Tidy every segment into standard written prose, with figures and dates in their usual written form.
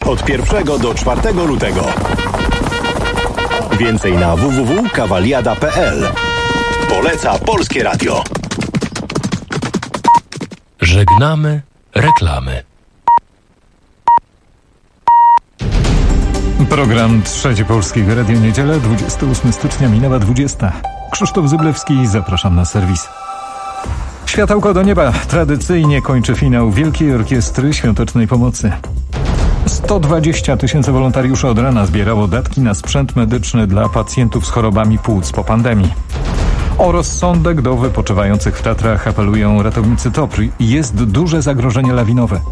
Od 1 do 4 lutego. Więcej na www.cavaliada.pl. Poleca Polskie Radio. Żegnamy reklamy. Program Trzecie Polskiego Radia Niedziela, 28 stycznia, minęła 20. Krzysztof Zyblewski, zapraszam na serwis. Światełko do nieba tradycyjnie kończy finał Wielkiej Orkiestry Świątecznej Pomocy. 120 000 wolontariuszy od rana zbierało datki na sprzęt medyczny dla pacjentów z chorobami płuc po pandemii. O rozsądek do wypoczywających w Tatrach apelują ratownicy TOPR. Jest duże zagrożenie lawinowe.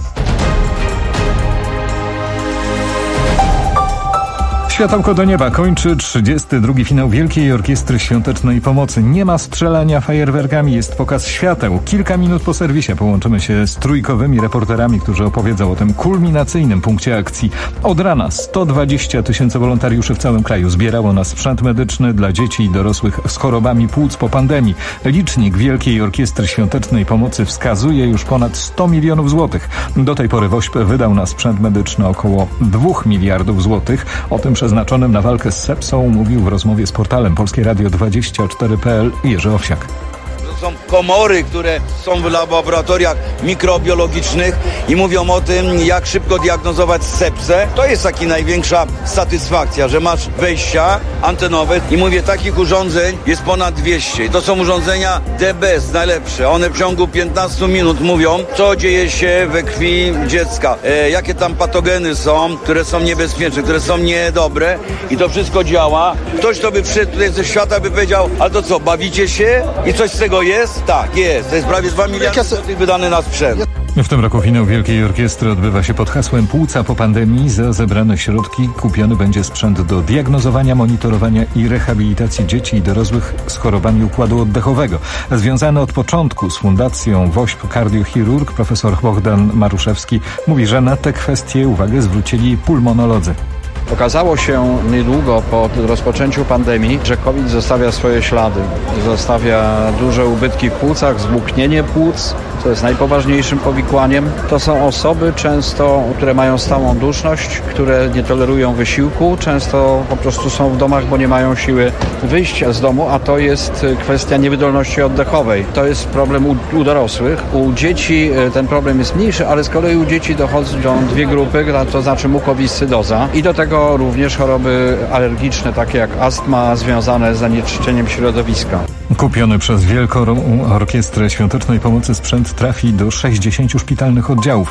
Światełko do nieba kończy 32. finał Wielkiej Orkiestry Świątecznej Pomocy. Nie ma strzelania fajerwerkami, jest pokaz świateł. Kilka minut po serwisie połączymy się z trójkowymi reporterami, którzy opowiedzą o tym kulminacyjnym punkcie akcji. Od rana 120 000 wolontariuszy w całym kraju zbierało na sprzęt medyczny dla dzieci i dorosłych z chorobami płuc po pandemii. Licznik Wielkiej Orkiestry Świątecznej Pomocy wskazuje już ponad 100 milionów złotych. Do tej pory WOŚP wydał na sprzęt medyczny około 2 miliardów złotych. O tym przeznaczonym na walkę z sepsą mówił w rozmowie z portalem Polskie Radio 24.pl Jerzy Owsiak. Są komory, które są w laboratoriach mikrobiologicznych i mówią o tym, jak szybko diagnozować sepsę. To jest taka największa satysfakcja, że masz wejścia antenowe i mówię, takich urządzeń jest ponad 200. I to są urządzenia DBS, najlepsze. One w ciągu 15 minut mówią, co dzieje się we krwi dziecka, jakie tam patogeny są, które są niebezpieczne, które są niedobre i to wszystko działa. Ktoś, kto by przyszedł tutaj ze świata, by powiedział, ale to co, bawicie się i coś z tego jest? Tak, jest. To jest prawie 2 miliardy złotych wydane na sprzęt. W tym roku finał Wielkiej Orkiestry odbywa się pod hasłem Płuca po pandemii. Za zebrane środki kupiony będzie sprzęt do diagnozowania, monitorowania i rehabilitacji dzieci i dorosłych z chorobami układu oddechowego. Związany od początku z Fundacją WOŚP kardiochirurg profesor Bogdan Maruszewski mówi, że na te kwestie uwagę zwrócili pulmonolodzy. Okazało się niedługo po rozpoczęciu pandemii, że COVID zostawia swoje ślady. Zostawia duże ubytki w płucach, zbłuknienie płuc, co jest najpoważniejszym powikłaniem. To są osoby często, które mają stałą duszność, które nie tolerują wysiłku, często po prostu są w domach, bo nie mają siły wyjść z domu, a to jest kwestia niewydolności oddechowej. To jest problem u dorosłych. U dzieci ten problem jest mniejszy, ale z kolei u dzieci dochodzą dwie grupy, to znaczy mukowiscydoza i do tego również choroby alergiczne, takie jak astma, związane z zanieczyszczeniem środowiska. Kupiony przez Wielką Orkiestrę Świątecznej Pomocy sprzęt trafi do 60 szpitalnych oddziałów.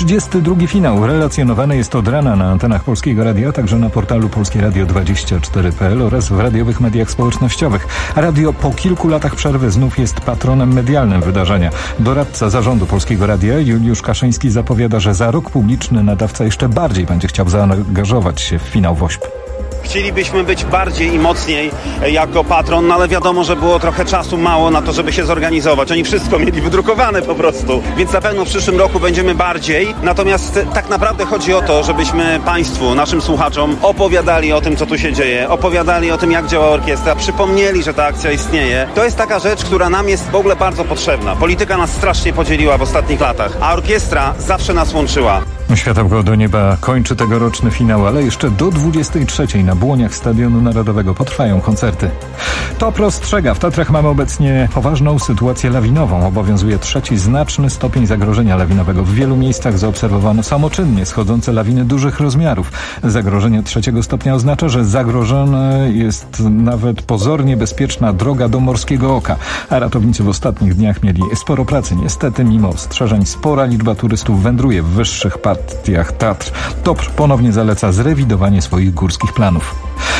32. finał relacjonowany jest od rana na antenach Polskiego Radia, a także na portalu polskieradio24.pl oraz w radiowych mediach społecznościowych. Radio po kilku latach przerwy znów jest patronem medialnym wydarzenia. Doradca zarządu Polskiego Radia Juliusz Kaszyński zapowiada, że za rok publiczny nadawca jeszcze bardziej będzie chciał zaangażować się w finał WOŚP. Chcielibyśmy być bardziej i mocniej jako patron, no ale wiadomo, że było trochę czasu mało na to, żeby się zorganizować. Oni wszystko mieli wydrukowane po prostu, więc na pewno w przyszłym roku będziemy bardziej. Natomiast tak naprawdę chodzi o to, żebyśmy Państwu, naszym słuchaczom opowiadali o tym, co tu się dzieje, opowiadali o tym, jak działa orkiestra, przypomnieli, że ta akcja istnieje. To jest taka rzecz, która nam jest w ogóle bardzo potrzebna. Polityka nas strasznie podzieliła w ostatnich latach, a orkiestra zawsze nas łączyła. Światełko do nieba kończy tegoroczny finał, ale jeszcze do 23:00 na błoniach Stadionu Narodowego potrwają koncerty. TOPR ostrzega, w Tatrach mamy obecnie poważną sytuację lawinową. Obowiązuje trzeci znaczny stopień zagrożenia lawinowego. W wielu miejscach zaobserwowano samoczynnie schodzące lawiny dużych rozmiarów. Zagrożenie trzeciego stopnia oznacza, że zagrożona jest nawet pozornie bezpieczna droga do Morskiego Oka. A ratownicy w ostatnich dniach mieli sporo pracy. Niestety, mimo ostrzeżeń, spora liczba turystów wędruje w wyższych partiach Tatr. TOPR ponownie zaleca zrewidowanie swoich górskich planów.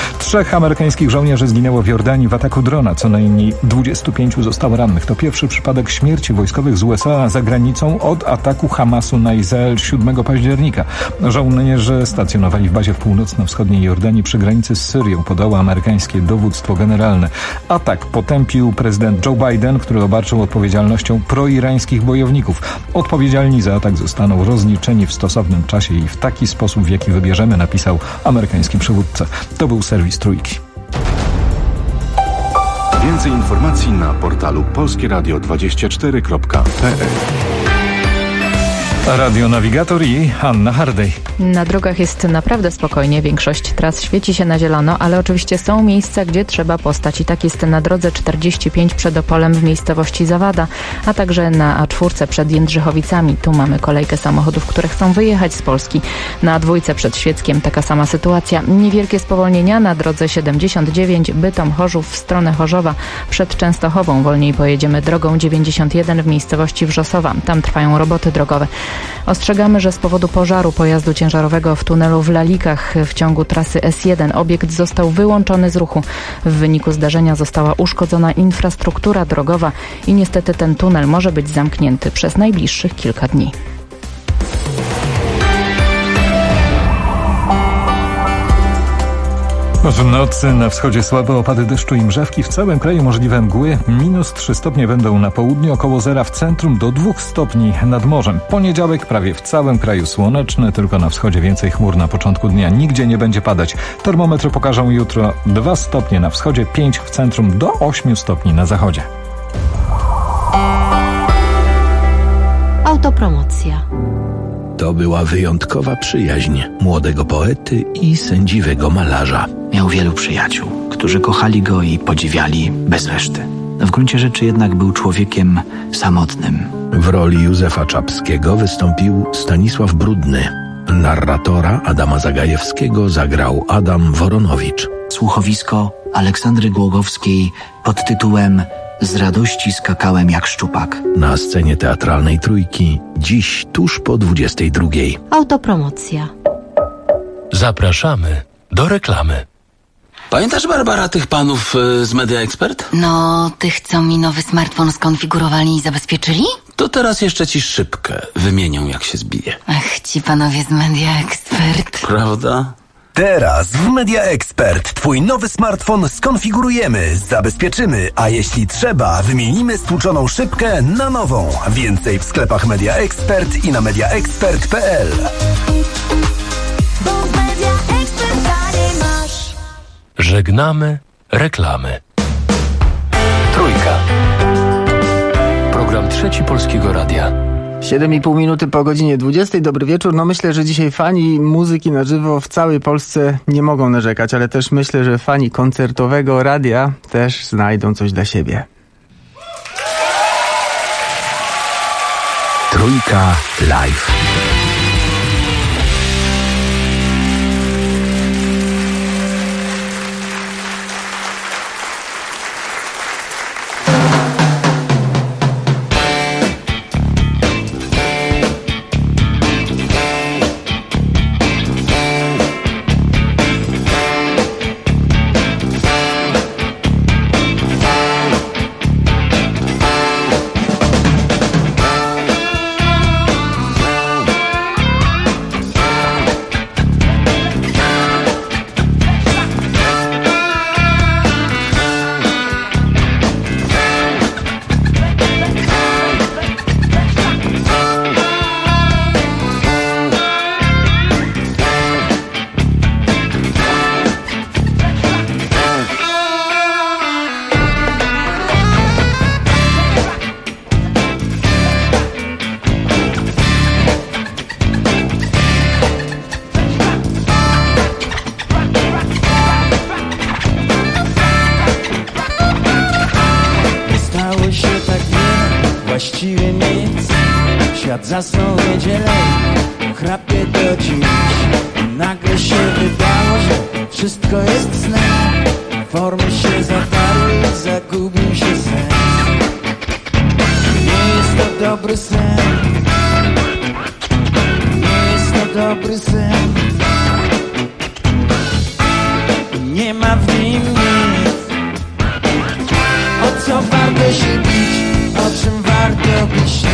3 amerykańskich żołnierzy zginęło w Jordanii w ataku drona. Co najmniej 25 zostało rannych. To pierwszy przypadek śmierci wojskowych z USA za granicą od ataku Hamasu na Izrael 7 października. Żołnierze stacjonowali w bazie w północno-wschodniej Jordanii przy granicy z Syrią, podało amerykańskie dowództwo generalne. Atak potępił prezydent Joe Biden, który obarczył odpowiedzialnością proirańskich bojowników. Odpowiedzialni za atak zostaną rozliczeni w stosownym czasie i w taki sposób, w jaki wybierzemy, napisał amerykański przywódca. To był serwis Trójki. Więcej informacji na portalu polskieradio24.pl. Radionawigator i Anna Hardej. Na drogach jest naprawdę spokojnie, większość tras świeci się na zielono, ale oczywiście są miejsca, gdzie trzeba postać i tak jest na drodze 45 przed Opolem w miejscowości Zawada, a także na A4 przed Jędrzychowicami. Tu mamy kolejkę samochodów, które chcą wyjechać z Polski. Na A2 przed Świeckiem taka sama sytuacja. Niewielkie spowolnienia na drodze 79 Bytom-Chorzów w stronę Chorzowa. Przed Częstochową wolniej pojedziemy drogą 91 w miejscowości Wrzosowa. Tam trwają roboty drogowe. Ostrzegamy, że z powodu pożaru pojazdu ciężarowego w tunelu w Lalikach w ciągu trasy S1 obiekt został wyłączony z ruchu. W wyniku zdarzenia została uszkodzona infrastruktura drogowa i niestety ten tunel może być zamknięty przez najbliższych kilka dni. W nocy na wschodzie słabe opady deszczu i mrzawki. W całym kraju możliwe mgły. -3 stopnie będą na południu, około zera w centrum, do 2 stopni nad morzem. Poniedziałek prawie w całym kraju słoneczny, tylko na wschodzie więcej chmur na początku dnia. Nigdzie nie będzie padać. Termometry pokażą jutro 2 stopnie na wschodzie, 5 w centrum, do 8 stopni na zachodzie. Autopromocja. To była wyjątkowa przyjaźń młodego poety i sędziwego malarza. Miał wielu przyjaciół, którzy kochali go i podziwiali bez reszty. W gruncie rzeczy jednak był człowiekiem samotnym. W roli Józefa Czapskiego wystąpił Stanisław Brudny. Narratora Adama Zagajewskiego zagrał Adam Woronowicz. Słuchowisko Aleksandry Głogowskiej pod tytułem Z radości skakałem jak szczupak. Na scenie teatralnej Trójki, dziś tuż po 22. Autopromocja. Zapraszamy do reklamy. Pamiętasz, Barbara, tych panów z Media Expert? No, tych, co mi nowy smartfon skonfigurowali i zabezpieczyli? To teraz jeszcze ci szybkę wymienią, jak się zbije. Ach, ci panowie z Media Expert. Prawda? Teraz w Media Expert Twój nowy smartfon skonfigurujemy, zabezpieczymy, a jeśli trzeba, wymienimy stłuczoną szybkę na nową. Więcej w sklepach Media Expert i na mediaexpert.pl. Żegnamy reklamy. Trójka. Program Trzeci Polskiego Radia. 7,5 minuty po godzinie 20. Dobry wieczór. No myślę, że dzisiaj fani muzyki na żywo w całej Polsce nie mogą narzekać, ale też myślę, że fani koncertowego radia też znajdą coś dla siebie. Trójka live. Właściwie nic. Świat zasnął w niedzielę, chrapie do dziś. Nagle się wydało, że wszystko jest snem. Formy się zatarły, zagubił się sens. Nie jest to dobry sen. Nie jest to dobry sen. Nie ma w nim nic. O co warto się bić? O czym warto być?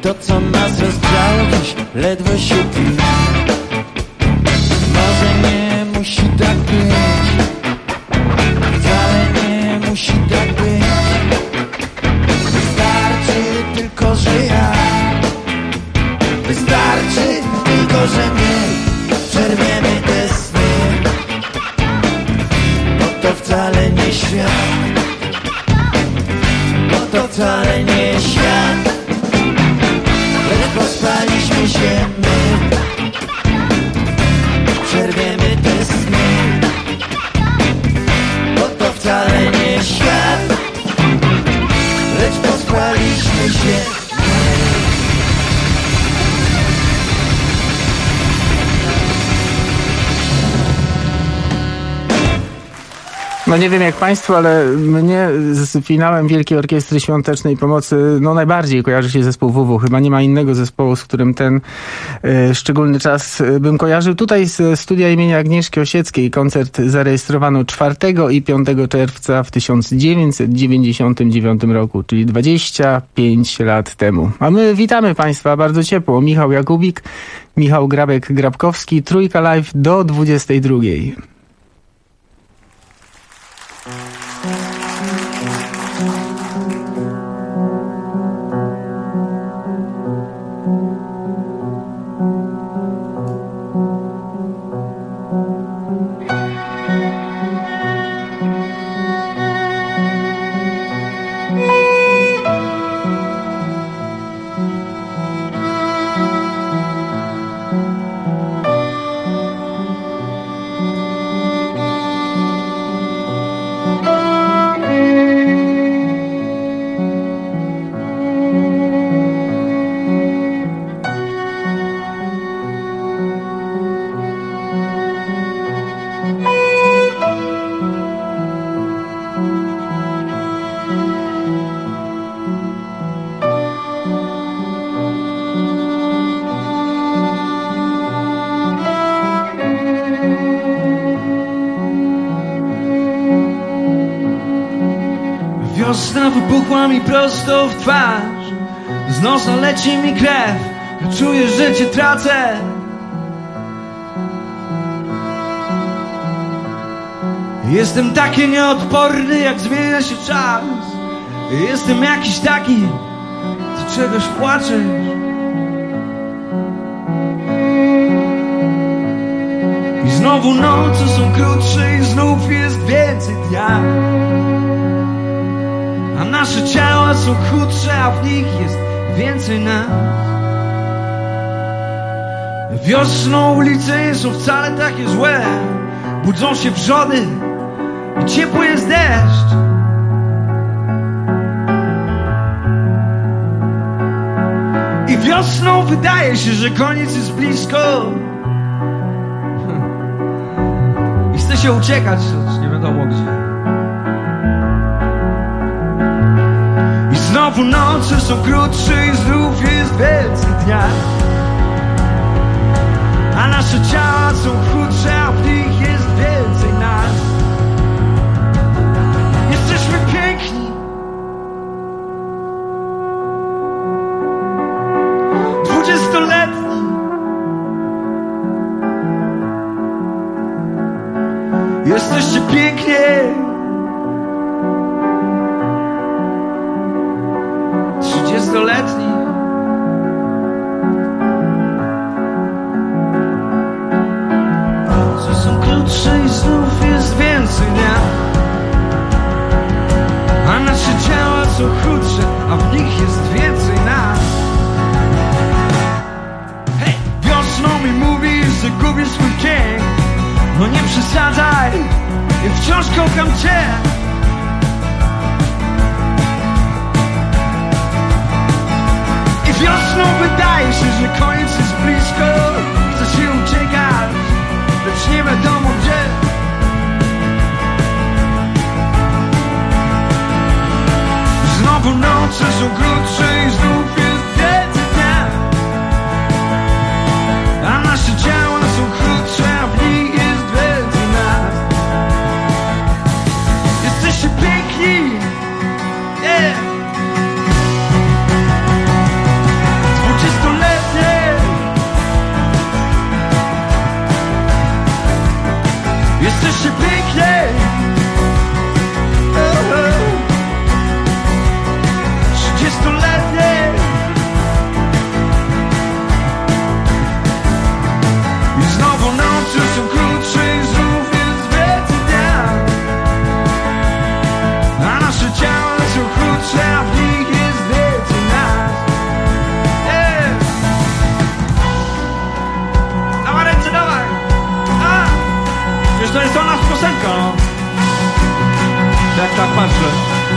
To co nas rozgrzało dziś ledwo się tli. Może nie musi tak być, wcale nie musi tak być. Wystarczy tylko, że ja, wystarczy tylko, że my przerwiemy te sny. Bo to wcale nie świat, bo to wcale nie świat. Lecz pospaliśmy się my, przerwiemy te sny. Bo to wcale nie świat, lecz pospaliśmy się. No nie wiem jak Państwu, ale mnie z finałem Wielkiej Orkiestry Świątecznej Pomocy najbardziej kojarzy się zespół WW. Chyba nie ma innego zespołu, z którym ten szczególny czas bym kojarzył. Tutaj z studia imienia Agnieszki Osieckiej koncert zarejestrowano 4 i 5 czerwca w 1999 roku, czyli 25 lat temu. A my witamy Państwa bardzo ciepło. Michał Jakubik, Michał Grabek-Grabkowski, Trójka Live do 22. Wiosna wybuchła mi prosto w twarz, z nosa leci mi krew, czuję, że cię tracę. Jestem taki nieodporny, jak zmienia się czas. Jestem jakiś taki, co czegoś płaczesz. I znowu noce są krótsze i znów jest więcej dnia. A nasze ciała są chudsze, a w nich jest więcej nas. Wiosną ulice nie są wcale takie złe. Budzą się wrzody i ciepły jest deszcz. I wiosną wydaje się, że koniec jest blisko. I chce się uciekać, choć nie wiadomo gdzie. I znowu noce są krótsze i znów jest więcej dnia. A nasze ciała są chudsze, a w nich jest więcej nas. Jesteśmy piękni, 20-letni. Jesteście pięknie, 30-letni. Są krótsze i znów jest więcej dnia. A nasze ciała są chudsze, a w nich jest więcej nas. Hej, wiosną mi mówisz, że gubisz swój dzień. No nie przesadzaj, ja wciąż kocham cię. I wiosną wydaje się, że koniec jest blisko. Chcę się uciekać, lecz nie wiadomo gdzie. Znowu noce są krótsze i znów jest więcej dnia. A nasze ciała są krótsze, a w nich jest więcej nas. Jesteście piękni, yeah. jak tak patrzę.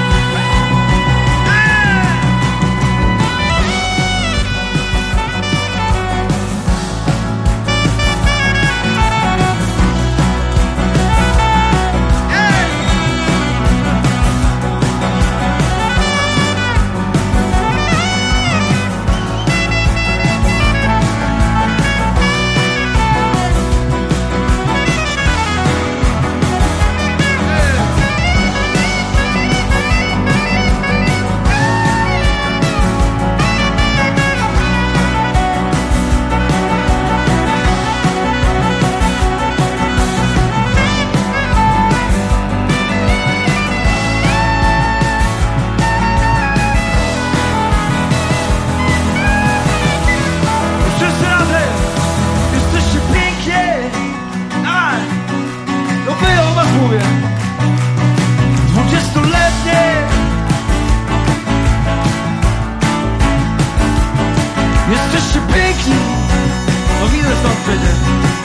Jesteście piękni. No widzę stąd przecież.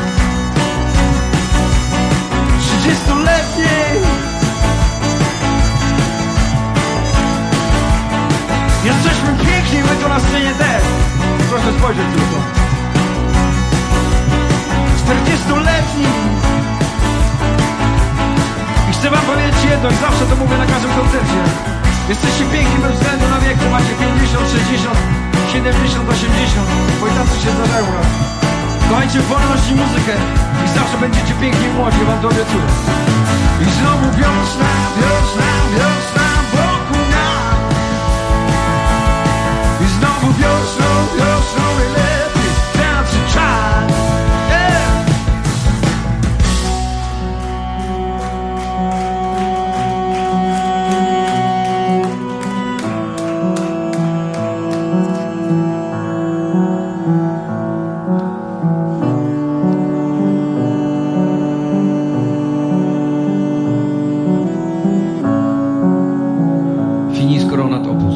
30-letni. Jesteśmy piękni, my to na scenie też. Proszę spojrzeć tylko. 40-letni. I chcę wam powiedzieć jedno, i zawsze to mówię na każdym koncercie. Jesteście piękni bez względu na wiek, macie 50, 60, 70, 80, bo i tacy się zdarzają raz. Kochajcie wolność i muzykę i zawsze będziecie piękni i młodzi, wam to obiecuję. I znowu wiosna, wiosna, wiosna wokół nas. I znowu wiosną, wiosną najlepiej tacy czas. Finis coronat opus.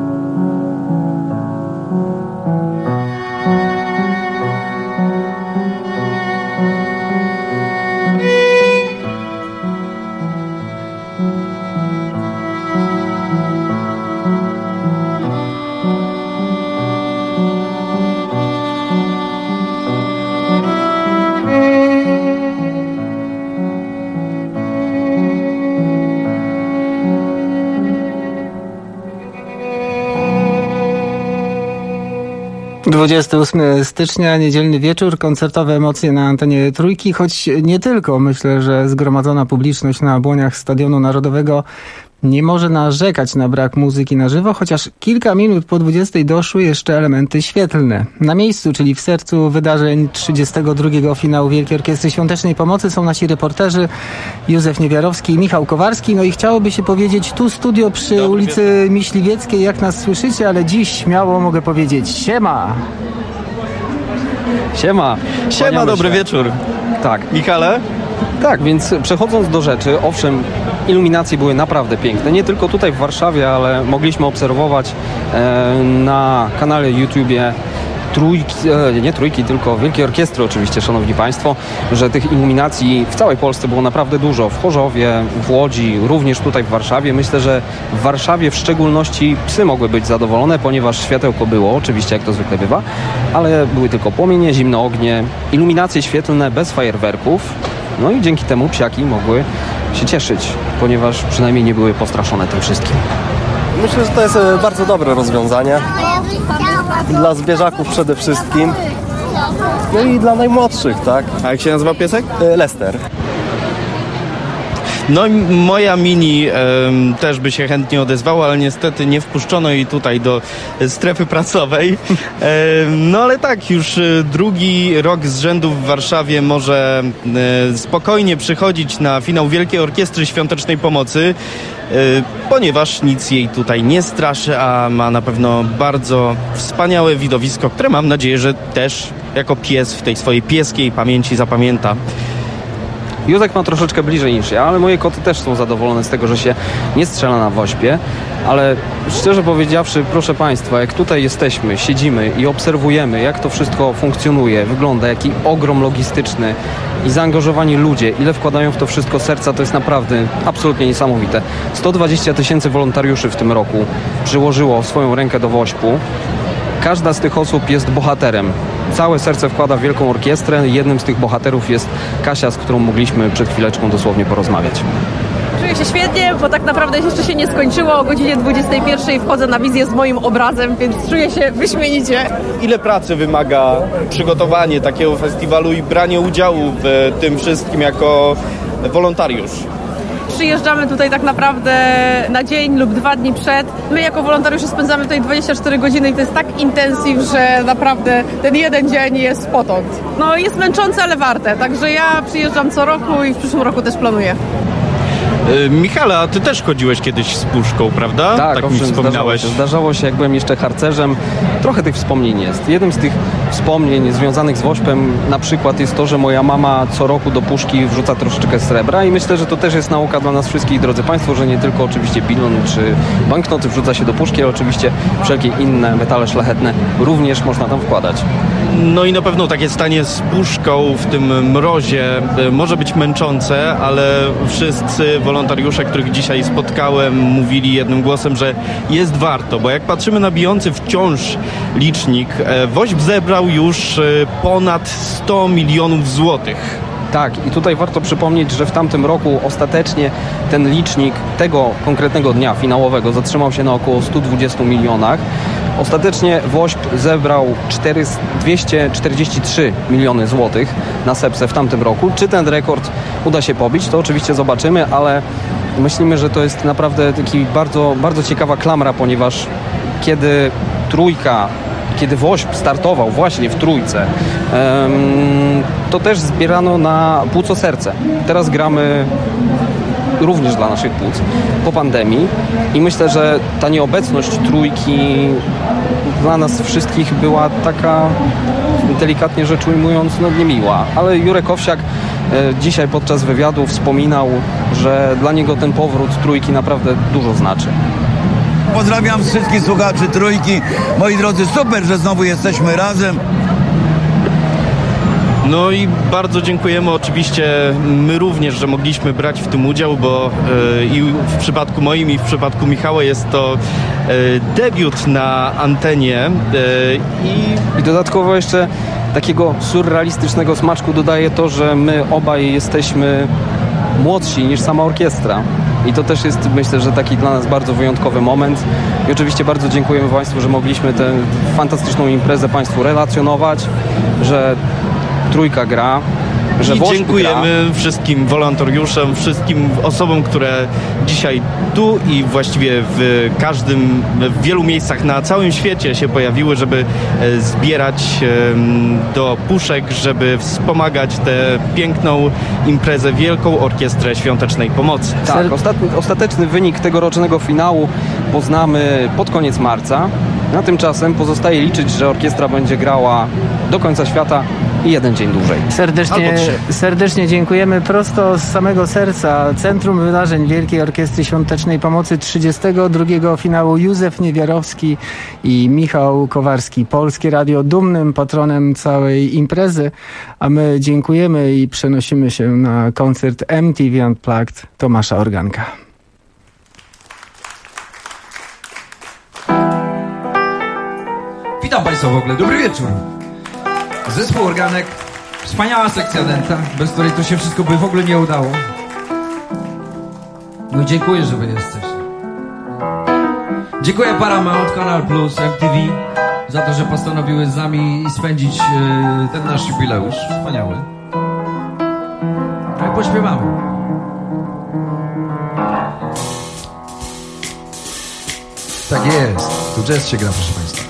– 28 stycznia, niedzielny wieczór, koncertowe emocje na antenie Trójki, choć nie tylko. Myślę, że zgromadzona publiczność na błoniach Stadionu Narodowego nie może narzekać na brak muzyki na żywo, chociaż kilka minut po 20 doszły jeszcze elementy świetlne. Na miejscu, czyli w sercu wydarzeń 32. finału Wielkiej Orkiestry Świątecznej Pomocy są nasi reporterzy Józef Niewiarowski i Michał Kowarski. No i chciałoby się powiedzieć, tu studio przy ulicy Myśliwieckiej, jak nas słyszycie, ale dziś śmiało mogę powiedzieć siema! Siema! Siema, dobry wieczór. Tak. Michale? Tak, więc przechodząc do rzeczy, owszem, iluminacje były naprawdę piękne. Nie tylko tutaj w Warszawie, ale mogliśmy obserwować na kanale YouTubie nie Trójki, tylko Wielkiej Orkiestry oczywiście, szanowni państwo, że tych iluminacji w całej Polsce było naprawdę dużo. W Chorzowie, w Łodzi, również tutaj w Warszawie. Myślę, że w Warszawie w szczególności psy mogły być zadowolone, ponieważ światełko było, oczywiście jak to zwykle bywa, ale były tylko płomienie, zimne ognie, iluminacje świetlne bez fajerwerków. No i dzięki temu psiaki mogły się cieszyć, ponieważ przynajmniej nie były postraszone tym wszystkim. Myślę, że to jest bardzo dobre rozwiązanie. Dla zwierzaków przede wszystkim. No i dla najmłodszych, tak? A jak się nazywa piesek? Lester. No moja Mini też by się chętnie odezwała, ale niestety nie wpuszczono jej tutaj do strefy pracowej. No ale tak, już drugi rok z rzędu w Warszawie może spokojnie przychodzić na finał Wielkiej Orkiestry Świątecznej Pomocy, ponieważ nic jej tutaj nie straszy, a ma na pewno bardzo wspaniałe widowisko, które mam nadzieję, że też jako pies w tej swojej pieskiej pamięci zapamięta. Józek ma troszeczkę bliżej niż ja, ale moje koty też są zadowolone z tego, że się nie strzela na wośpie. Ale szczerze powiedziawszy, proszę Państwa, jak tutaj jesteśmy, siedzimy i obserwujemy, jak to wszystko funkcjonuje, wygląda, jaki ogrom logistyczny i zaangażowani ludzie, ile wkładają w to wszystko serca, to jest naprawdę absolutnie niesamowite. 120 000 wolontariuszy w tym roku przyłożyło swoją rękę do wośpu. Każda z tych osób jest bohaterem. Całe serce wkłada w wielką orkiestrę. Jednym z tych bohaterów jest Kasia, z którą mogliśmy przed chwileczką dosłownie porozmawiać. Czuję się świetnie, bo tak naprawdę jeszcze się nie skończyło. O godzinie 21 wchodzę na wizję z moim obrazem, więc czuję się wyśmienicie. Ile pracy wymaga przygotowanie takiego festiwalu i branie udziału w tym wszystkim jako wolontariusz? Przyjeżdżamy tutaj tak naprawdę na dzień lub 2 dni przed. My jako wolontariusze spędzamy tutaj 24 godziny i to jest tak intensyw, że naprawdę ten jeden dzień jest potąd. No jest męczące, ale warte. Także ja przyjeżdżam co roku i w przyszłym roku też planuję. Michale, a ty też chodziłeś kiedyś z puszką, prawda? Tak mi wspominałeś. Zdarzało się, jak byłem jeszcze harcerzem. Trochę tych wspomnień jest. Jednym z tych wspomnień związanych z wośpem na przykład jest to, że moja mama co roku do puszki wrzuca troszeczkę srebra i myślę, że to też jest nauka dla nas wszystkich, drodzy Państwo, że nie tylko oczywiście bilon czy banknoty wrzuca się do puszki, ale oczywiście wszelkie inne metale szlachetne również można tam wkładać. No i na pewno takie stanie z puszką w tym mrozie może być męczące, ale wszyscy wolontariusze, których dzisiaj spotkałem, mówili jednym głosem, że jest warto, bo jak patrzymy na bijący wciąż licznik, wośp zebrał już ponad 100 milionów złotych. Tak, i tutaj warto przypomnieć, że w tamtym roku ostatecznie ten licznik tego konkretnego dnia finałowego zatrzymał się na około 120 milionach. Ostatecznie wośp zebrał 243 miliony złotych na Sepsę w tamtym roku. Czy ten rekord uda się pobić, to oczywiście zobaczymy, ale myślimy, że to jest naprawdę taki bardzo, bardzo ciekawa klamra, ponieważ kiedy wośp startował właśnie w trójce, to też zbierano na płuco serce. Teraz gramy również dla naszych płuc po pandemii i myślę, że ta nieobecność trójki dla nas wszystkich była taka, delikatnie rzecz ujmując, niemiła. Ale Jurek Owsiak dzisiaj podczas wywiadu wspominał, że dla niego ten powrót trójki naprawdę dużo znaczy. Pozdrawiam wszystkich słuchaczy trójki. Moi drodzy, super, że znowu jesteśmy razem. No i bardzo dziękujemy oczywiście my również, że mogliśmy brać w tym udział, bo i w przypadku moim i w przypadku Michała jest to debiut na antenie i dodatkowo jeszcze takiego surrealistycznego smaczku dodaje to, że my obaj jesteśmy młodsi niż sama orkiestra. I to też jest, myślę, że taki dla nas bardzo wyjątkowy moment. I oczywiście bardzo dziękujemy Państwu, że mogliśmy tę fantastyczną imprezę Państwu relacjonować, że trójka gra, że i dziękujemy wszystkim wolontariuszom, wszystkim osobom, które dzisiaj tu i właściwie w wielu miejscach na całym świecie się pojawiły, żeby zbierać do puszek, żeby wspomagać tę piękną imprezę, Wielką Orkiestrę Świątecznej Pomocy. Tak, ostateczny wynik tegorocznego finału poznamy pod koniec marca. Na tymczasem pozostaje liczyć, że orkiestra będzie grała do końca świata i jeden dzień dłużej. Serdecznie dziękujemy prosto z samego serca. Centrum Wydarzeń Wielkiej Orkiestry Świątecznej Pomocy 32. finału Józef Niewiarowski i Michał Kowarski. Polskie Radio dumnym patronem całej imprezy, a my dziękujemy i przenosimy się na koncert MTV Unplugged Tomasza Organka. Witam Państwa w ogóle, dobry wieczór. Zespół Organek, wspaniała sekcja dęta, bez której to się wszystko by w ogóle nie udało. No i dziękuję, że Wy jesteście. Dziękuję Paramount, Kanal Plus, MTV za to, że postanowiły z nami spędzić ten nasz jubileusz wspaniały. No i pośpiewamy. Tak jest, tu jazz się gra, proszę Państwa.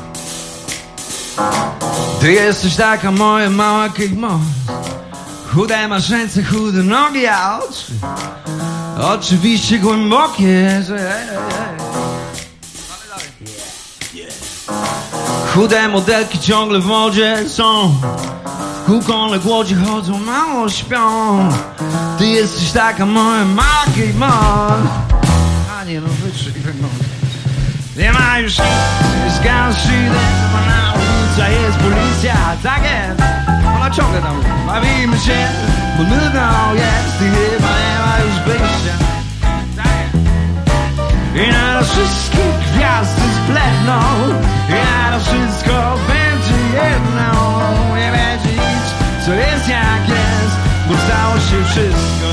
Ty jesteś taka moja mała kigmo. Chude masz ręce, chude nogi, a oczy oczywiście głębokie, że Chude modelki ciągle w wodzie są, w kółko na głodzie chodzą, mało śpią. Ty jesteś taka moja Maggie Mon. A nie no, wytrzyj no. Nie ma już nic, jest gęszyny, na ulica jest policja, tak jest. Ona ciągle tam mówi, bawimy się, bo nudno jest i chyba nie ma już wyjścia. Tak jest. I na wszystkie gwiazdy zbledną, i na wszystko będzie jedno. Nie będzie nic, co jest jak jest, bo stało się wszystko.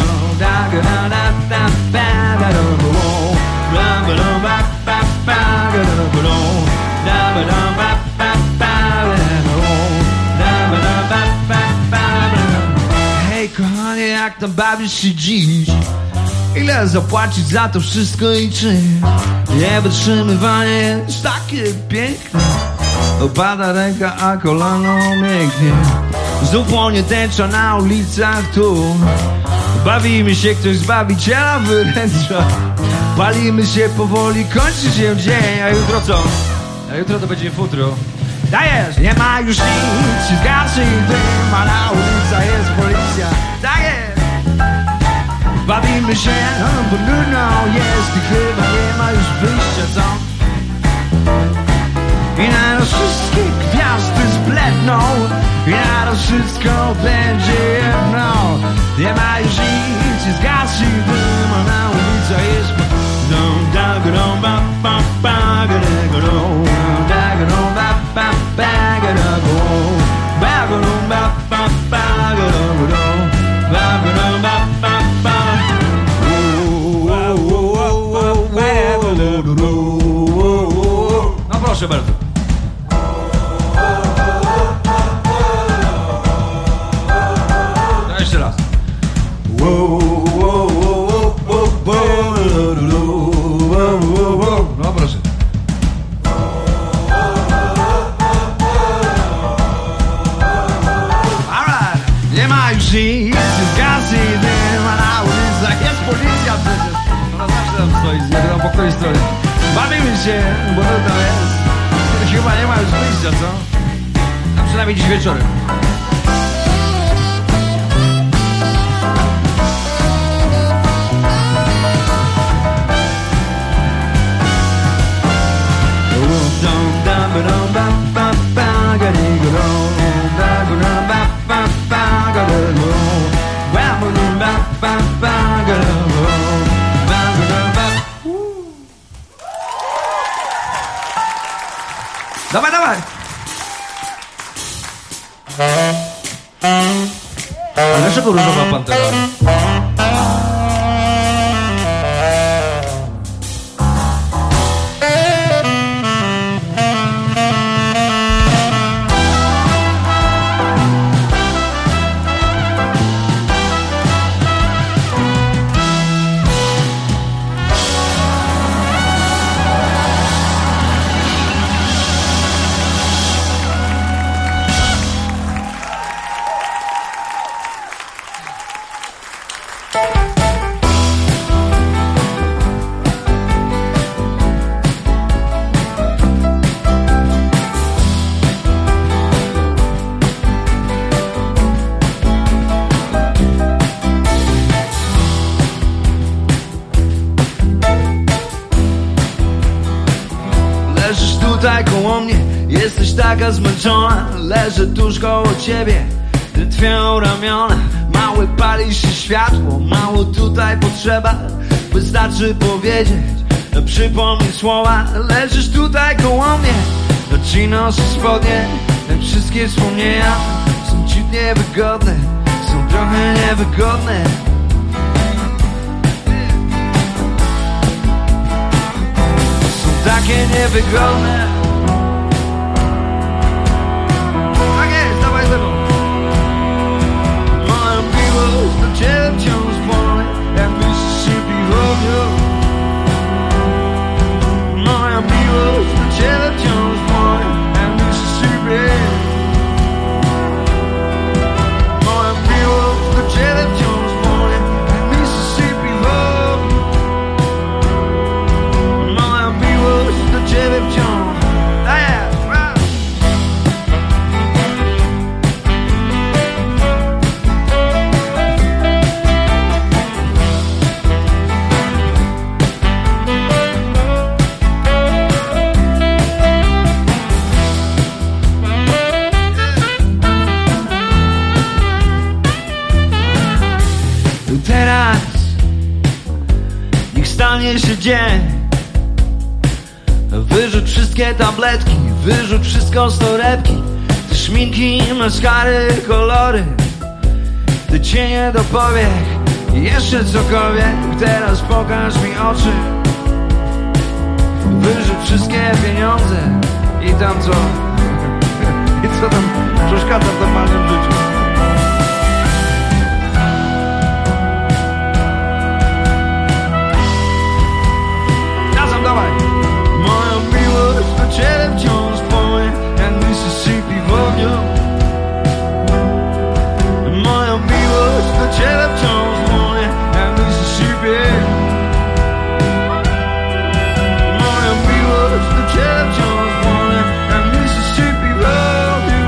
Hej kochanie, jak tam bawisz się dziś? Ile zapłacić za to wszystko i czy niewytrzymywanie jest takie piękne? Opada ręka, a kolano mięknie. Znów płonie tęcza na ulicach tu. Bawimy się, ktoś zbawiciela wyręcza. Palimy się powoli, kończy się dzień. A jutro co? A jutro to będzie futro. Dajesz! Nie ma już nic, jest gaszy i dym, a na ulica jest policja. Tak jest! Bawimy się, bo nudno jest i chyba nie ma już wyjścia, co? I na nas wszystkie gwiazdy zbledną, i na nas wszystko będzie jedno. Nie ma już nic, jest gaz i dym, a na ulica jest no proszę bardzo. No jeszcze raz. No proszę. Alright. Nie ma już nic, jest gaz i dym, a na ulicach jest policja przecież. Ona zawsze tam stoi z jedną po której stronie. Bawimy się, bo nudno jest. Chyba nie ma już wyjścia, co? A przynajmniej dziś wieczorem. Dawaj, dawaj! A dlaczego różowa pantera? Tutaj koło mnie, jesteś taka zmęczona. Leżę tuż koło ciebie, drętwią ramiona. Małe pali się światło, mało tutaj potrzeba. Wystarczy powiedzieć, przypomnij słowa. Leżysz tutaj koło mnie, ci noszę spodnie. Te wszystkie wspomnienia są ciut niewygodne, są trochę niewygodne. Takie niewygodne. Tak jest, dawaj ze mną. Moja miłość do ciebie wciąż płonie, jak Mississippi w ogniu. Moja miłość do ciebie wciąż płonie, jak Mississippi. Moja miłość do ciebie wciąż płonie, jak Mississippi w ogniu. Do ciebie wciąż najważniejszy dzień. Wyrzuć wszystkie tabletki, wyrzuć wszystko z torebki. Te szminki, maskary, kolory, te cienie do powiek, jeszcze cokolwiek. Teraz pokaż mi oczy. Wyrzuć wszystkie pieniądze i tam co? I co tam przeszkadza w normalnym życiu? Razem, dawaj! Moja miłość do ciebie wciąż płynie jak Mississippi w ogniu. Moja miłość do ciebie wciąż płynie jak Mississippi. Moja miłość do ciebie wciąż płynie jak Mississippi w ogniu.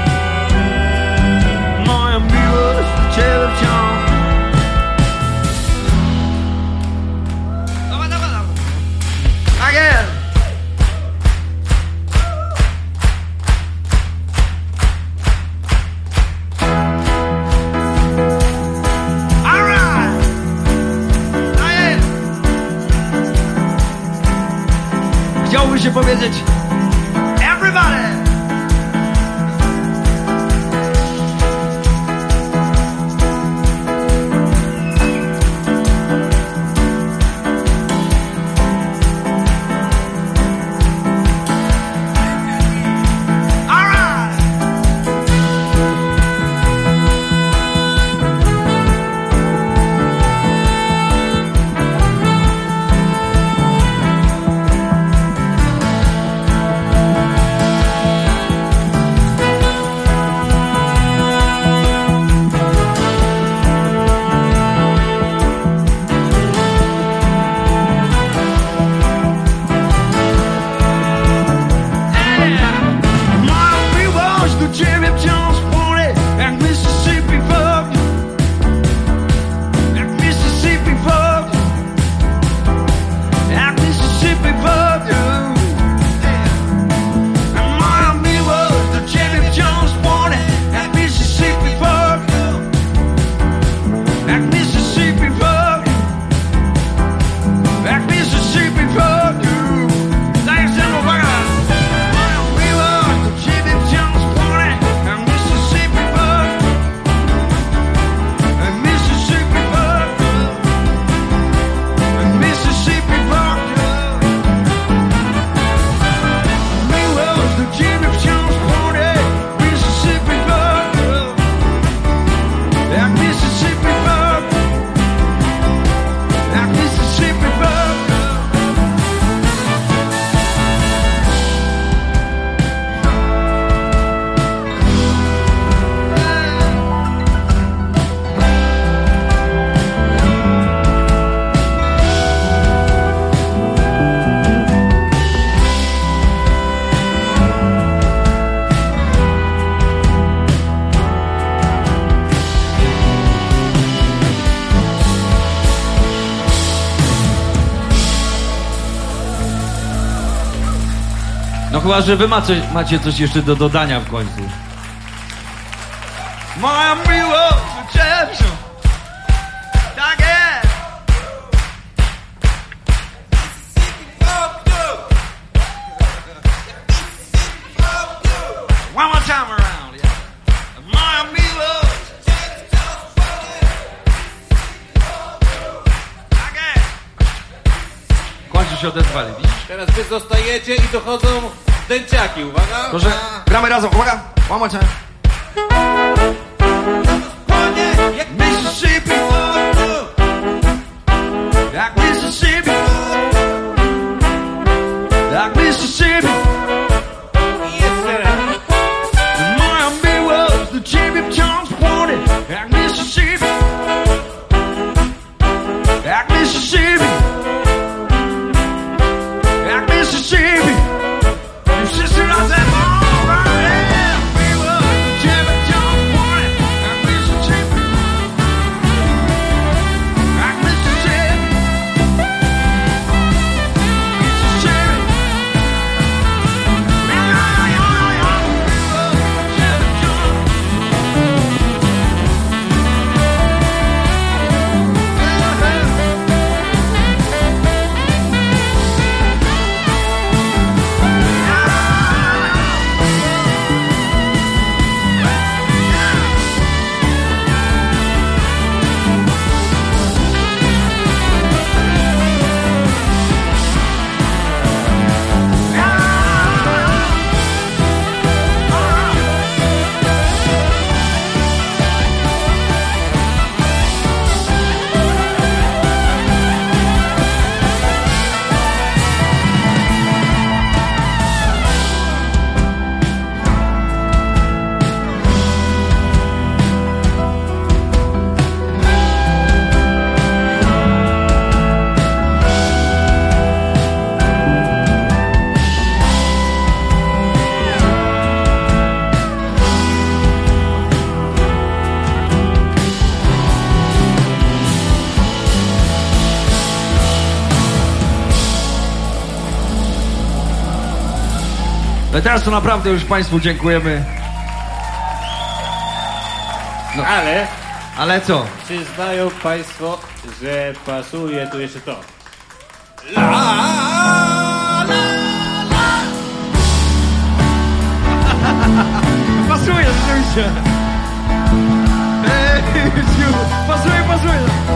Moja miłość do ciebie wciąż. Dawaj, dawaj, dawaj! Tak jest! Chciałbym się powiedzieć everybody! No chyba, że wy macie coś jeszcze do dodania w końcu. Moja miłość do ciebie. Tak jest. One more time around, yeah. Moja miłość. Tak jest. W końcu się odezwali, widzisz? Teraz wy zostajecie i dochodzą dęciaki, uwaga. Proszę, gramy razem, uwaga, one more time. Jak Mississippi, jak Mississippi, jak Mississippi. Moja miłość do ciebie wciąż płynie jak Mississippi, jak Mississippi, jak Mississippi. I wszyscy razem, all right, miłość do ciebie wciąż No teraz to naprawdę już Państwu dziękujemy. No. Ale co? Czy znają Państwo, że pasuje tu jeszcze to? Pasuje, rzeczywiście. Pasuje.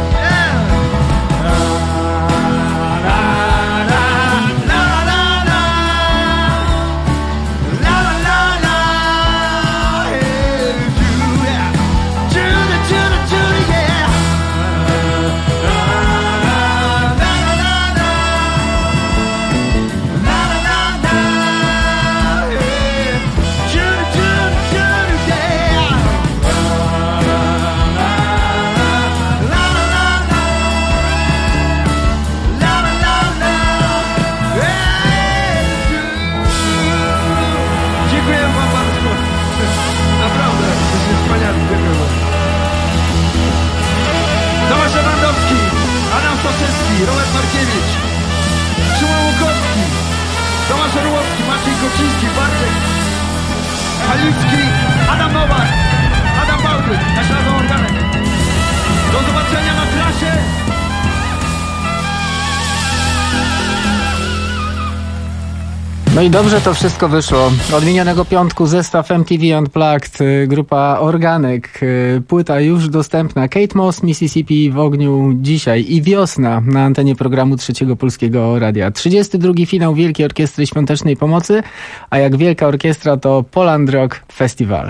Robert Markiewicz, Szymon Łukowski, Tomasz Orłowski, Maciej Kociński, Bartek Halicki, Adam Nowak, Adam Bałtyk, nasz razem organek. Do zobaczenia na trasie. No i dobrze to wszystko wyszło. Od minionego piątku zestaw MTV Unplugged, grupa Organek, płyta już dostępna. Kate Moss, Mississippi w ogniu dzisiaj i wiosna na antenie programu Trzeciego Polskiego Radia. 32. finał Wielkiej Orkiestry Świątecznej Pomocy, a jak Wielka Orkiestra to Poland Rock Festival.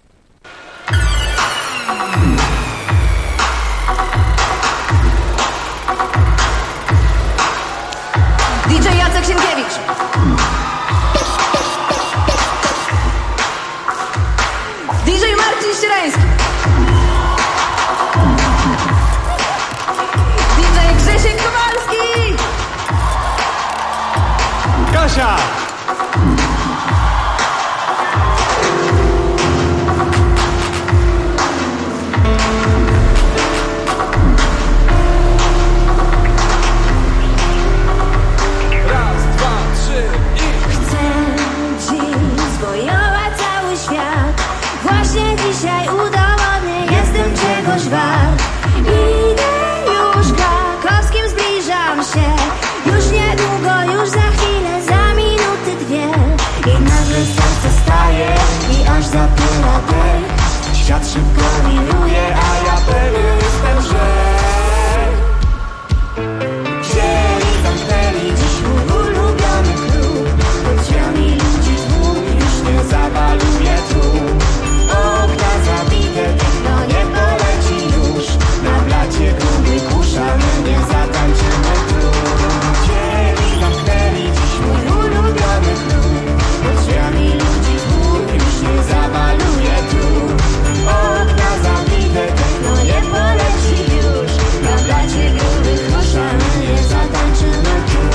DJ Jacek Sienkiewicz. DJ Marcin Ścierański. DJ Grzesiek Kowalski. Kasia. Dzisiaj udowodnię, jestem czegoś wart. Idę już Krakowskim, zbliżam się. Już niedługo, już za chwilę, za minuty dwie. I nagle serce staje i aż zapiera dech. Świat szybko minuje, a ja pewien jestem, że wzięli, zamknęli dziś mój ulubiony klub. Pod drzwiami ludzi tłum, już nie zabaluje tu. Okna zabite, no nie poleci już. Na blacie gumy kusza, my nie zatańczymy tu. Wzięli, zamknęli dziś mój ulubiony klub. Pod drzwiami ludzi tłum, już nie zabaluje tu. Okna zabite, no nie poleci już. Na blacie gumy kusza, my nie zatańczymy tu.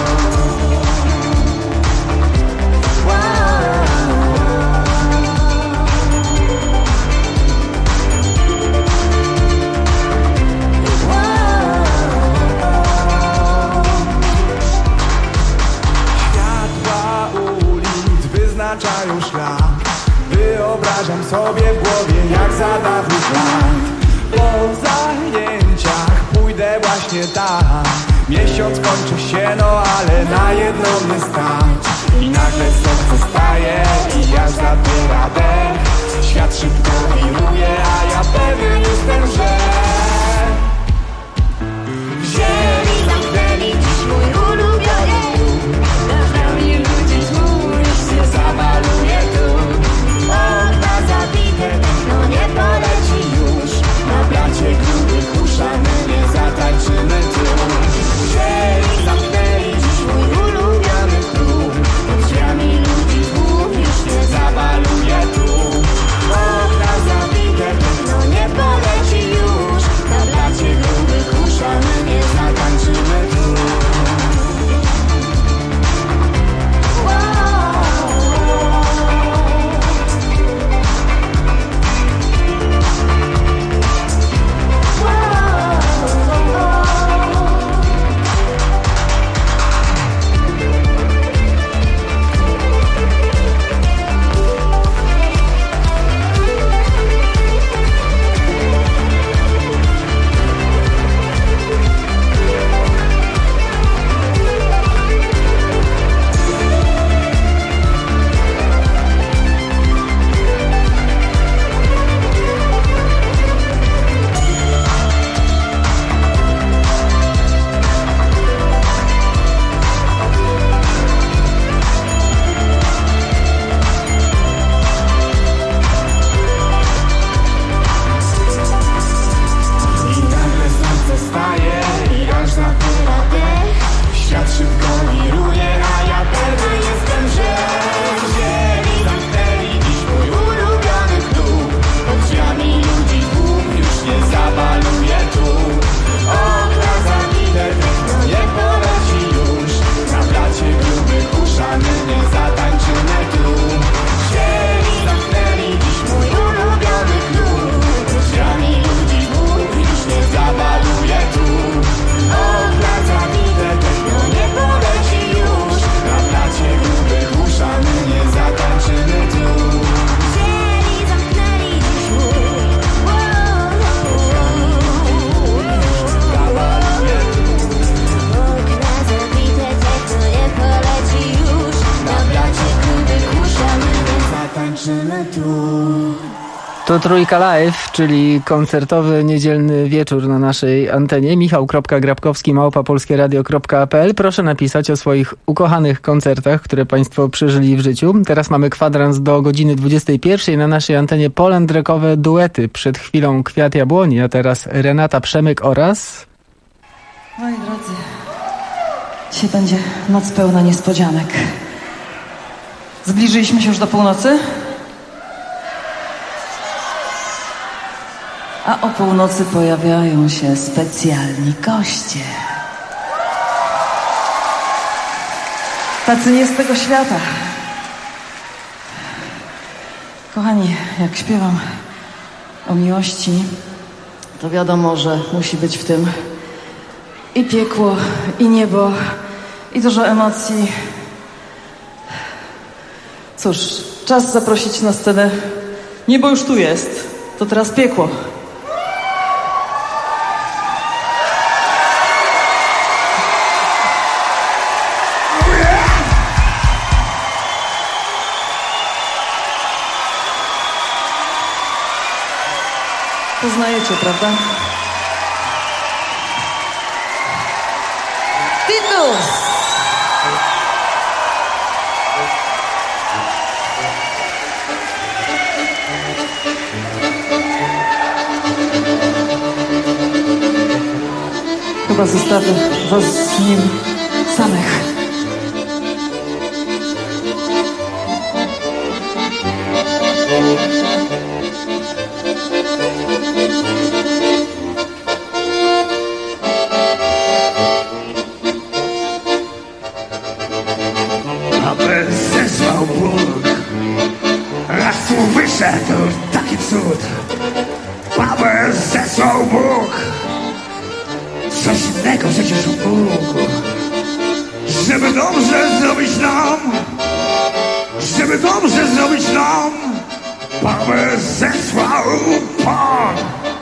Wyznaczają szlak. Wyobrażam sobie w głowie jak za dawnych lat. Po zajęciach pójdę właśnie tam. Miesiąc kończy się, no ale na jedno mnie stać. I nagle serce staje i aż zabiera dech. Świat szybko wiruje, a ja pewien jestem, że wzięli, zamknęli dziś mój ulubiony. Nami ludzi tłum, już się zabaluje tu. Okna zabite, no nie poleci już. Na blacie gruby kusza, my nie zatańczymy tu. Wzięli, zamknęli dziś mój ulubiony klub. Pod drzwiami ludzi tłum, już nie zabaluje tu. Okna zabite. To Trójka Live, czyli koncertowy niedzielny wieczór na naszej antenie. Michał.Grabkowski@polskieradio.pl. Proszę napisać o swoich ukochanych koncertach, które Państwo przeżyli w życiu. Teraz mamy kwadrans do godziny 21. Na naszej antenie polendrekowe duety. Przed chwilą Kwiat Jabłoni, a teraz Renata Przemyk oraz... Moi drodzy, dzisiaj będzie noc pełna niespodzianek. Zbliżyliśmy się już do północy? A o północy pojawiają się specjalni goście. Tacy nie z tego świata. Kochani, jak śpiewam o miłości, to wiadomo, że musi być w tym i piekło, i niebo, i dużo emocji. Cóż, czas zaprosić na scenę. Niebo już tu jest, to teraz piekło. Poznajecie, prawda? Titus! Chyba zostawię was z nim samych. Aby zesłał Bóg, raz tu wyszedł taki cud. Aby zesłał Bóg, coś innego przecież Bóg, żeby dobrze zrobić nam, żeby dobrze zrobić nam, aby zesłał Pan.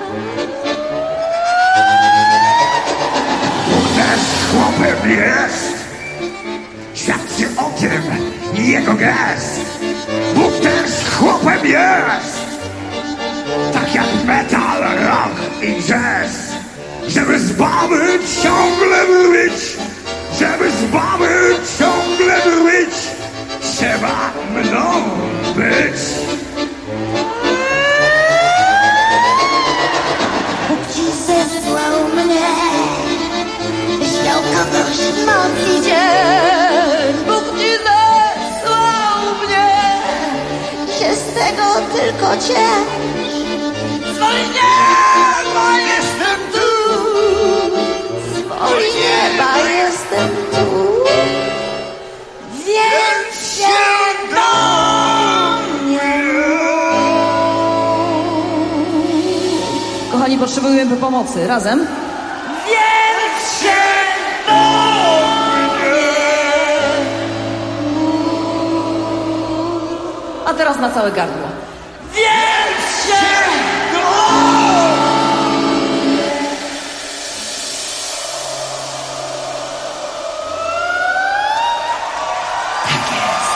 Bóg też chłopem jest, świadczy o tym jego gest. Bóg też chłopem jest, tak jak metal, rock i jazz. Żeby z baby ciągle być, żeby z baby ciągle być, trzeba mną być. Bóg ci zesłał mnie, byś miał kogoś noc i dzień. Bóg ci zesłał mnie, się z tego tylko ciesz. Zwoli nieba jestem tu, zwoli nieba jestem tu, więc się do mnie. Kochani, potrzebujemy pomocy. Razem. Więc się do mnie. A teraz na całe gardło. Więc się do mnie. Tak jest.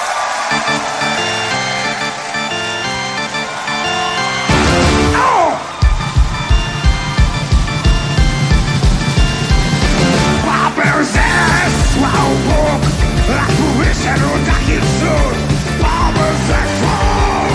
Babę zesłał Bóg, raz tu wyszedł taki cud. Babę zesłał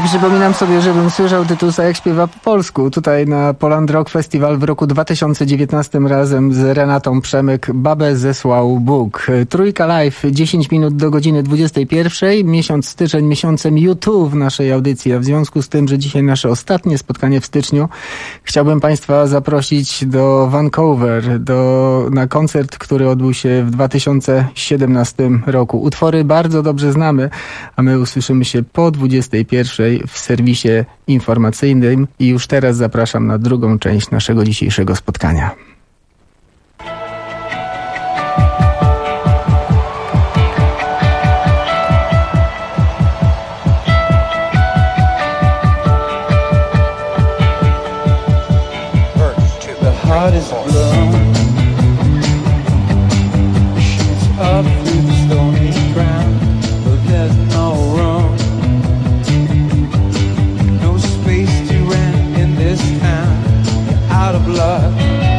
przypominam sobie, żebym słyszał Tytusa, jak śpiewa po polsku. Tutaj na Poland Rock Festival w roku 2019 razem z Renatą Przemyk Babę zesłał Bóg. Trójka Live, 10 minut do godziny 21. Miesiąc styczeń miesiącem YouTube w naszej audycji, a w związku z tym, że dzisiaj nasze ostatnie spotkanie w styczniu, chciałbym Państwa zaprosić do Vancouver, na koncert, który odbył się w 2017 roku. Utwory bardzo dobrze znamy, a my usłyszymy się po 21 w serwisie informacyjnym i już teraz zapraszam na drugą część naszego dzisiejszego spotkania. The heart is blown, shoots up through the stony ground, but there's no room, no space to rent in this town. You're out of luck,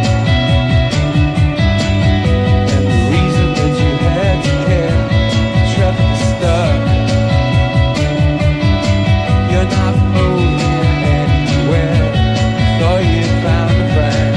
and the reason that you had to care, trapped and stuck. You're not moving anywhere, so you found a friend.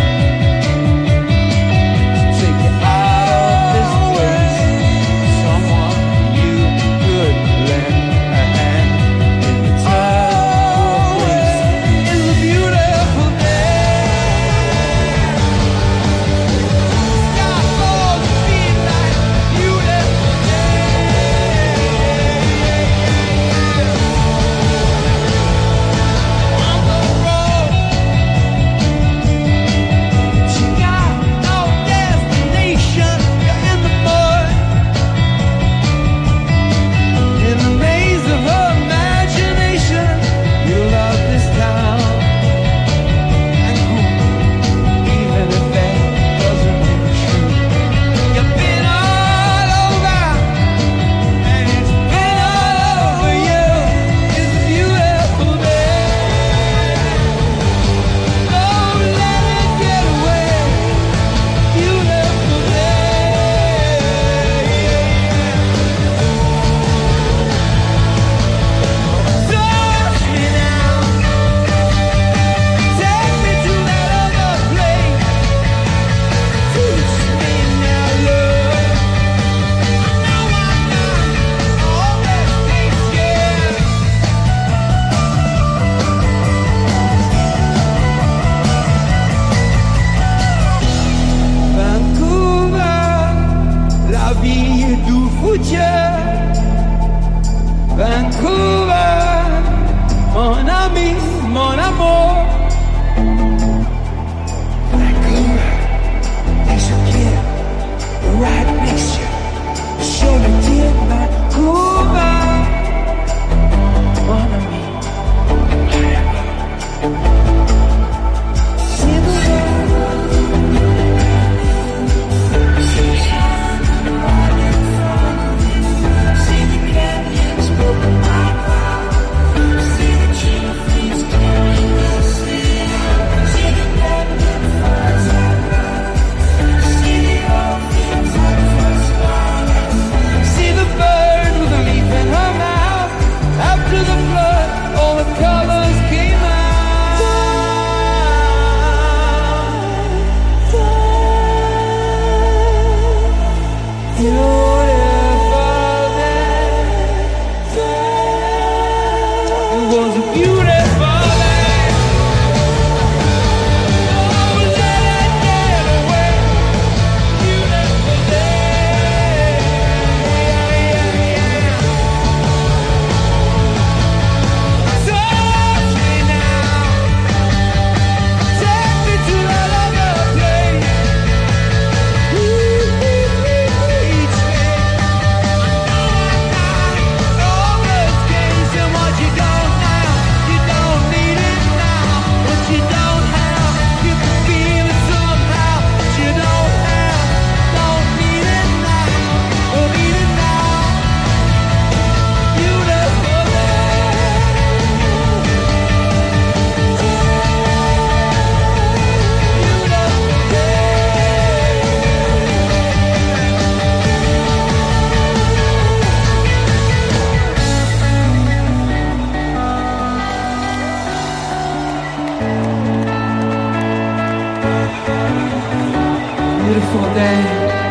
Beautiful day.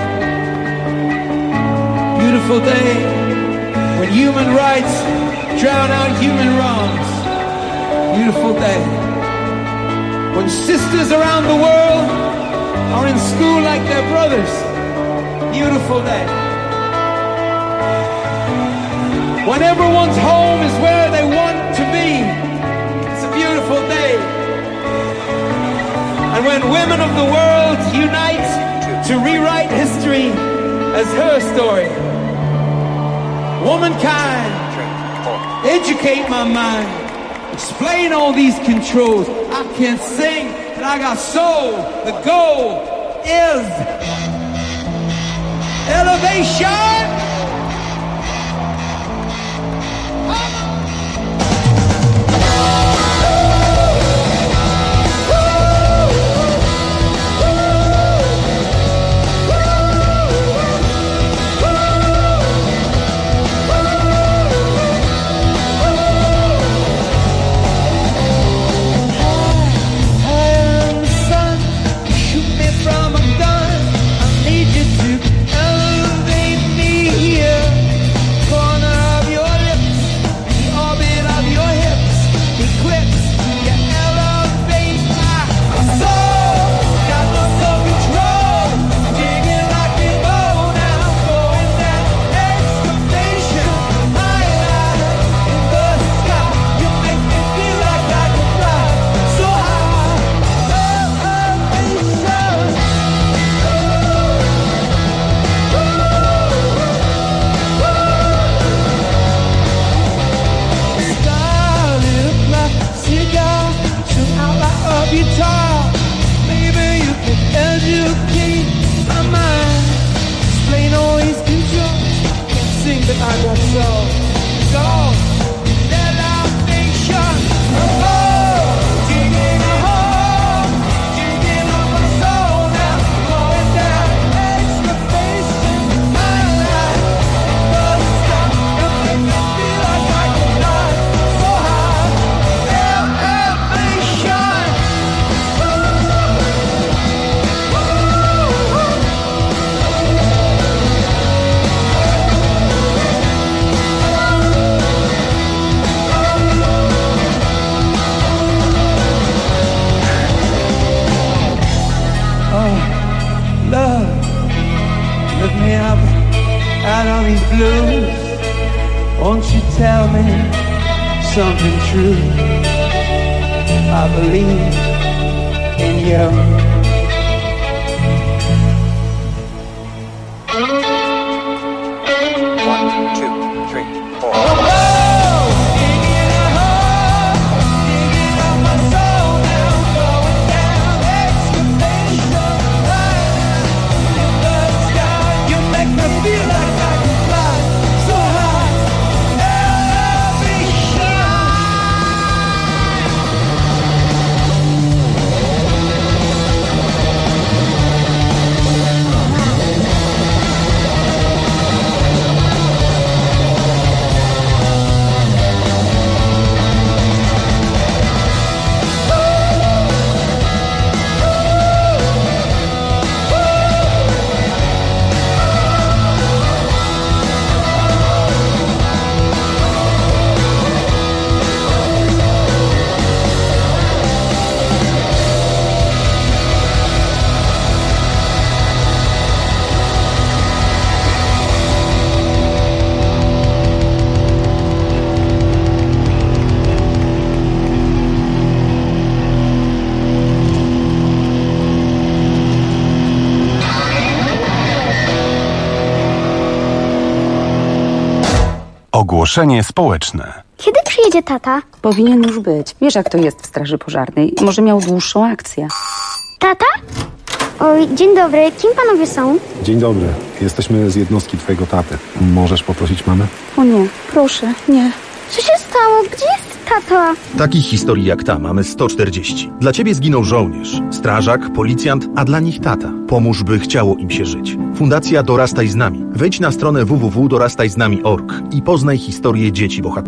Beautiful day when human rights drown out human wrongs. Beautiful day when sisters around the world are in school like their brothers. Beautiful day when everyone's home is where they want to be. It's a beautiful day. And when women of the world unite to rewrite history as her story. Womankind, educate my mind, explain all these controls. I can't sing, but I got soul. The goal is elevation. Won't you tell me something true? I believe in you. Ogłoszenie społeczne. Kiedy przyjedzie tata? Powinien już być. Wiesz, jak to jest w straży pożarnej. Może miał dłuższą akcję. Tata? Oj, dzień dobry. Kim panowie są? Dzień dobry. Jesteśmy z jednostki twojego taty. Możesz poprosić mamę? O nie, proszę, nie. Co się stało? Gdzie jest tata? Takich historii jak ta mamy 140. Dla ciebie zginął żołnierz, strażak, policjant, a dla nich tata. Pomóż, by chciało im się żyć. Fundacja Dorastaj z nami. Wejdź na stronę www.dorastajznami.org i poznaj historię dzieci bohaterów.